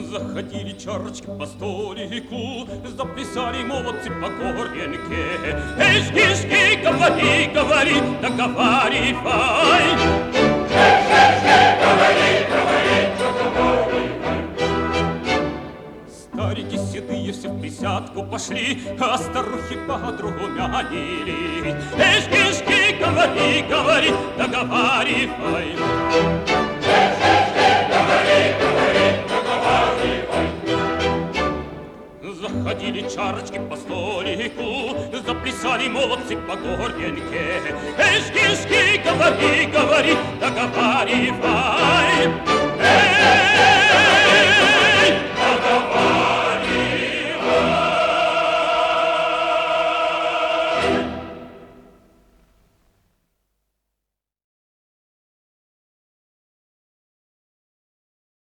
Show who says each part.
Speaker 1: Заходили чарочки по столику, заплясали молодцы по горенке. Эй, шки, говори, говори, договаривай. Говори, договаривай. Старики седые все в присядку пошли, а старухи подругу мянили. Эй, шки, говори, говори, договаривай. Заходили чарочки по столику, заплясали молодцы по горенке. Эй, шки, говори, говори, договаривай.